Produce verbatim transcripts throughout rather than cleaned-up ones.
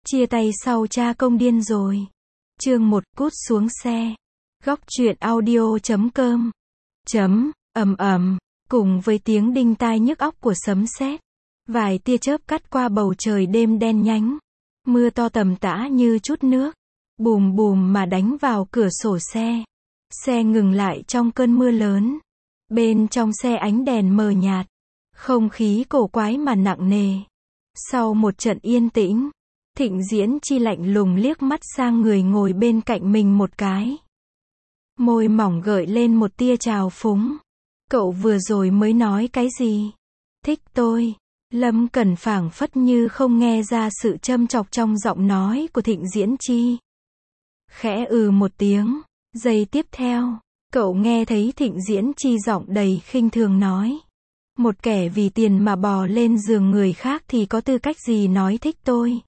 Chia tay sau cha công điên rồi. Chương một, cút xuống xe. Góc truyện audio chấm com. Chấm, ầm ầm, cùng với tiếng đinh tai nhức óc của sấm sét, vài tia chớp cắt qua bầu trời đêm đen nhánh. Mưa to tầm tã như chút nước, bùm bùm mà đánh vào cửa sổ xe. Xe ngừng lại trong cơn mưa lớn. Bên trong xe ánh đèn mờ nhạt, không khí cổ quái mà nặng nề. Sau một trận yên tĩnh, Thịnh Diễn Chi lạnh lùng liếc mắt sang người ngồi bên cạnh mình một cái. Môi mỏng gợi lên một tia trào phúng. Cậu vừa rồi mới nói cái gì? Thích tôi. Lâm Cẩn phảng phất như không nghe ra sự châm chọc trong giọng nói của Thịnh Diễn Chi. Khẽ ừ một tiếng. Giây tiếp theo, cậu nghe thấy Thịnh Diễn Chi giọng đầy khinh thường nói. Một kẻ vì tiền mà bò lên giường người khác thì có tư cách gì nói thích tôi?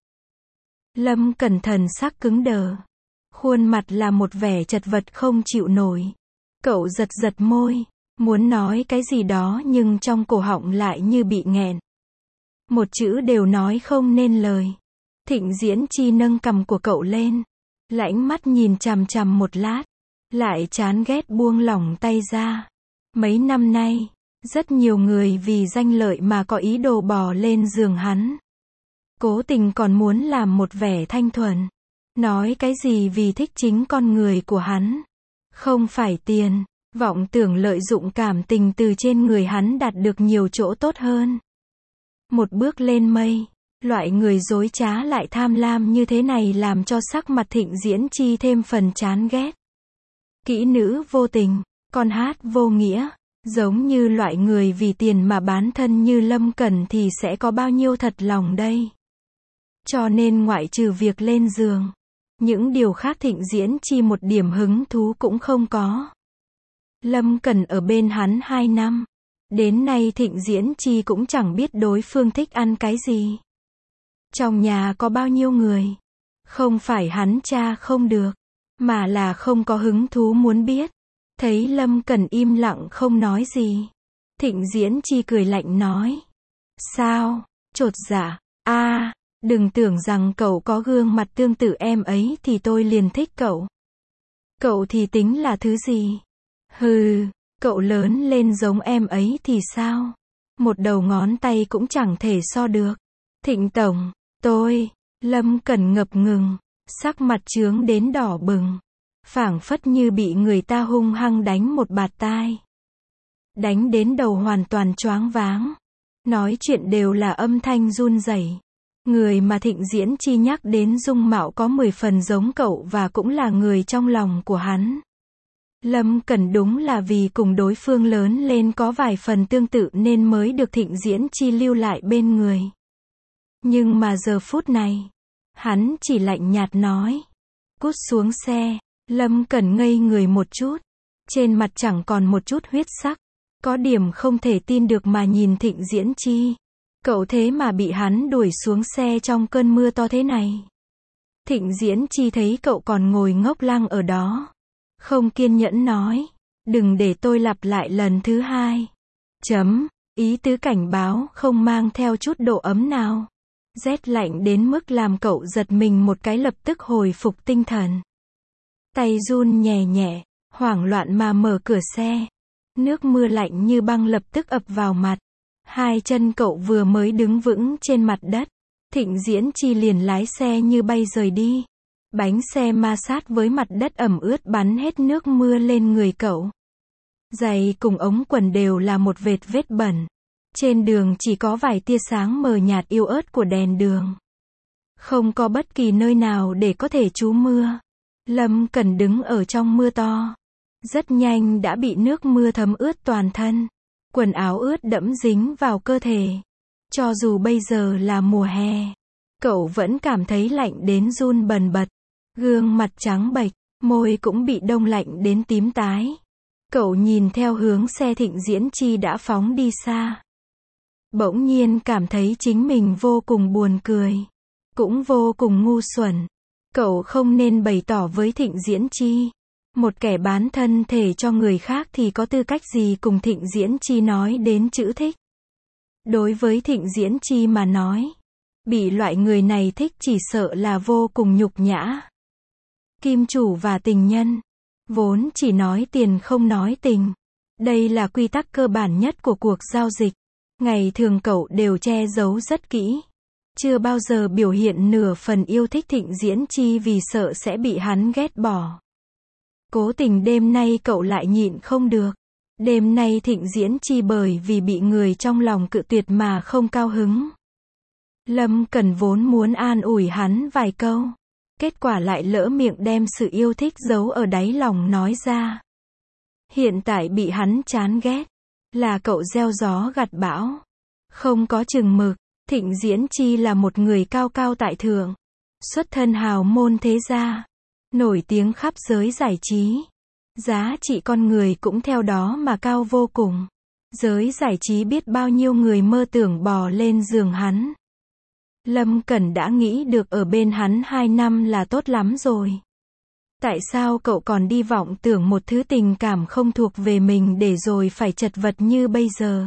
Lâm Cẩn thần sắc cứng đờ. Khuôn mặt là một vẻ chật vật không chịu nổi. Cậu giật giật môi, muốn nói cái gì đó nhưng trong cổ họng lại như bị nghẹn. Một chữ đều nói không nên lời. Thịnh Diễn Chi nâng cằm của cậu lên, lãnh mắt nhìn chằm chằm một lát, lại chán ghét buông lỏng tay ra. Mấy năm nay, rất nhiều người vì danh lợi mà có ý đồ bò lên giường hắn. Cố tình còn muốn làm một vẻ thanh thuần. Nói cái gì vì thích chính con người của hắn. Không phải tiền, vọng tưởng lợi dụng cảm tình từ trên người hắn đạt được nhiều chỗ tốt hơn. Một bước lên mây, loại người dối trá lại tham lam như thế này làm cho sắc mặt Thịnh Diễn Chi thêm phần chán ghét. Kỹ nữ vô tình, con hát vô nghĩa, giống như loại người vì tiền mà bán thân như Lâm Cẩn thì sẽ có bao nhiêu thật lòng đây. Cho nên ngoại trừ việc lên giường, những điều khác Thịnh Diễn Chi một điểm hứng thú cũng không có. Lâm Cẩn ở bên hắn hai năm. Đến nay Thịnh Diễn Chi cũng chẳng biết đối phương thích ăn cái gì. Trong nhà có bao nhiêu người. Không phải hắn cha không được, mà là không có hứng thú muốn biết. Thấy Lâm Cẩn im lặng không nói gì, Thịnh Diễn Chi cười lạnh nói. Sao? Chột dạ. A, đừng tưởng rằng cậu có gương mặt tương tự em ấy thì tôi liền thích cậu. Cậu thì tính là thứ gì? Hừ, cậu lớn lên giống em ấy thì sao? Một đầu ngón tay cũng chẳng thể so được. Thịnh tổng, tôi, Lâm Cẩn ngập ngừng, sắc mặt chướng đến đỏ bừng, phảng phất như bị người ta hung hăng đánh một bạt tai. Đánh đến đầu hoàn toàn choáng váng. Nói chuyện đều là âm thanh run rẩy. Người mà Thịnh Diễn Chi nhắc đến dung mạo có mười phần giống cậu và cũng là người trong lòng của hắn. Lâm Cẩn đúng là vì cùng đối phương lớn lên có vài phần tương tự nên mới được Thịnh Diễn Chi lưu lại bên người. Nhưng mà giờ phút này, hắn chỉ lạnh nhạt nói. Cút xuống xe. Lâm Cẩn ngây người một chút. Trên mặt chẳng còn một chút huyết sắc. Có điểm không thể tin được mà nhìn Thịnh Diễn Chi. Cậu thế mà bị hắn đuổi xuống xe trong cơn mưa to thế này. Thịnh Diễn Chi thấy cậu còn ngồi ngốc lăng ở đó, không kiên nhẫn nói. Đừng để tôi lặp lại lần thứ hai. Chấm, ý tứ cảnh báo không mang theo chút độ ấm nào. Rét lạnh đến mức làm cậu giật mình một cái lập tức hồi phục tinh thần. Tay run nhẹ nhẹ, hoảng loạn mà mở cửa xe. Nước mưa lạnh như băng lập tức ập vào mặt. Hai chân cậu vừa mới đứng vững trên mặt đất, Thịnh Diễn Chi liền lái xe như bay rời đi. Bánh xe ma sát với mặt đất ẩm ướt bắn hết nước mưa lên người cậu. Giày cùng ống quần đều là một vệt vết bẩn. Trên đường chỉ có vài tia sáng mờ nhạt yếu ớt của đèn đường. Không có bất kỳ nơi nào để có thể trú mưa. Lâm Cẩn đứng ở trong mưa to. Rất nhanh đã bị nước mưa thấm ướt toàn thân. Quần áo ướt đẫm dính vào cơ thể. Cho dù bây giờ là mùa hè, cậu vẫn cảm thấy lạnh đến run bần bật. Gương mặt trắng bệch, môi cũng bị đông lạnh đến tím tái. Cậu nhìn theo hướng xe Thịnh Diễn Chi đã phóng đi xa. Bỗng nhiên cảm thấy chính mình vô cùng buồn cười. Cũng vô cùng ngu xuẩn. Cậu không nên bày tỏ với Thịnh Diễn Chi. Một kẻ bán thân thể cho người khác thì có tư cách gì cùng Thịnh Diễn Chi nói đến chữ thích. Đối với Thịnh Diễn Chi mà nói, Bị loại người này thích chỉ sợ là vô cùng nhục nhã. Kim chủ và tình nhân, vốn chỉ nói tiền không nói tình. Đây là quy tắc cơ bản nhất của cuộc giao dịch. Ngày thường cậu đều che giấu rất kỹ. Chưa bao giờ biểu hiện nửa phần yêu thích Thịnh Diễn Chi vì sợ sẽ bị hắn ghét bỏ. Cố tình đêm nay cậu lại nhịn không được. Đêm nay Thịnh Diễn Chi bởi vì bị người trong lòng cự tuyệt mà không cao hứng. Lâm Cẩn vốn muốn an ủi hắn vài câu. Kết quả lại lỡ miệng đem sự yêu thích giấu ở đáy lòng nói ra. Hiện tại bị hắn chán ghét. Là cậu gieo gió gặt bão. Không có chừng mực. Thịnh Diễn Chi là một người cao cao tại thượng. Xuất thân hào môn thế gia. Nổi tiếng khắp giới giải trí. Giá trị con người cũng theo đó mà cao vô cùng. Giới giải trí biết bao nhiêu người mơ tưởng bò lên giường hắn. Lâm Cẩn đã nghĩ được ở bên hắn hai năm là tốt lắm rồi. Tại sao cậu còn đi vọng tưởng một thứ tình cảm không thuộc về mình để rồi phải chật vật như bây giờ?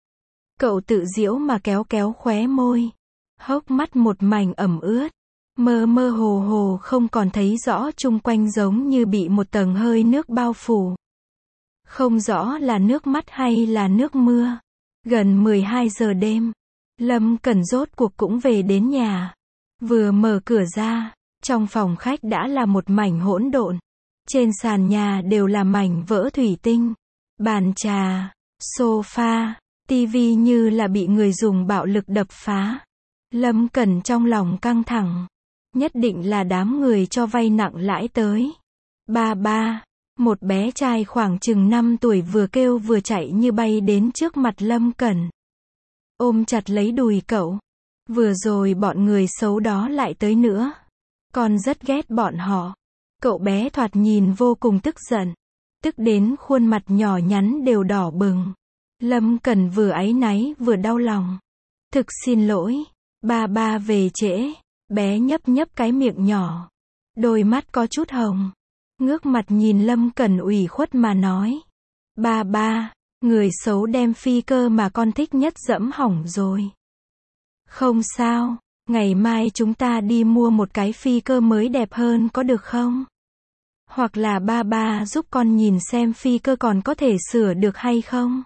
Cậu tự giễu mà kéo kéo khóe môi. Hốc mắt một mảnh ẩm ướt. Mơ mơ hồ hồ không còn thấy rõ chung quanh giống như bị một tầng hơi nước bao phủ. Không rõ là nước mắt hay là nước mưa. Gần mười hai giờ đêm. Lâm Cẩn rốt cuộc cũng về đến nhà. Vừa mở cửa ra, trong phòng khách đã là một mảnh hỗn độn. Trên sàn nhà đều là mảnh vỡ thủy tinh. Bàn trà, sofa, tivi như là bị người dùng bạo lực đập phá. Lâm Cẩn trong lòng căng thẳng. Nhất định là đám người cho vay nặng lãi tới. Ba ba, một bé trai khoảng chừng năm tuổi vừa kêu vừa chạy như bay đến trước mặt Lâm Cẩn. Ôm chặt lấy đùi cậu. Vừa rồi bọn người xấu đó lại tới nữa. Con rất ghét bọn họ. Cậu bé thoạt nhìn vô cùng tức giận. Tức đến khuôn mặt nhỏ nhắn đều đỏ bừng. Lâm Cẩn vừa áy náy vừa đau lòng. Thực xin lỗi. Ba ba về trễ. Bé nhấp nhấp cái miệng nhỏ. Đôi mắt có chút hồng. Ngước mặt nhìn Lâm Cẩn ủy khuất mà nói. Ba ba, người xấu đem phi cơ mà con thích nhất dẫm hỏng rồi. Không sao, ngày mai chúng ta đi mua một cái phi cơ mới đẹp hơn có được không? Hoặc là ba ba giúp con nhìn xem phi cơ còn có thể sửa được hay không?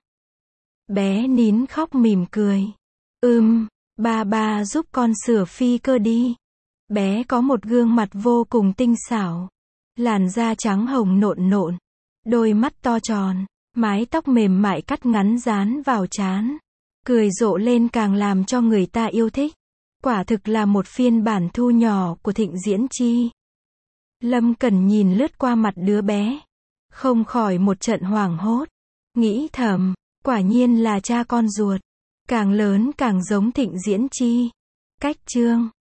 Bé nín khóc mỉm cười. Ừm, ba ba giúp con sửa phi cơ đi. Bé có một gương mặt vô cùng tinh xảo. Làn da trắng hồng nộn nộn. Đôi mắt to tròn. Mái tóc mềm mại cắt ngắn dán vào trán. Cười rộ lên càng làm cho người ta yêu thích. Quả thực là một phiên bản thu nhỏ của Thịnh Diễn Chi. Lâm Cẩn nhìn lướt qua mặt đứa bé. Không khỏi một trận hoảng hốt. Nghĩ thầm, quả nhiên là cha con ruột. Càng lớn càng giống Thịnh Diễn Chi. Cách chương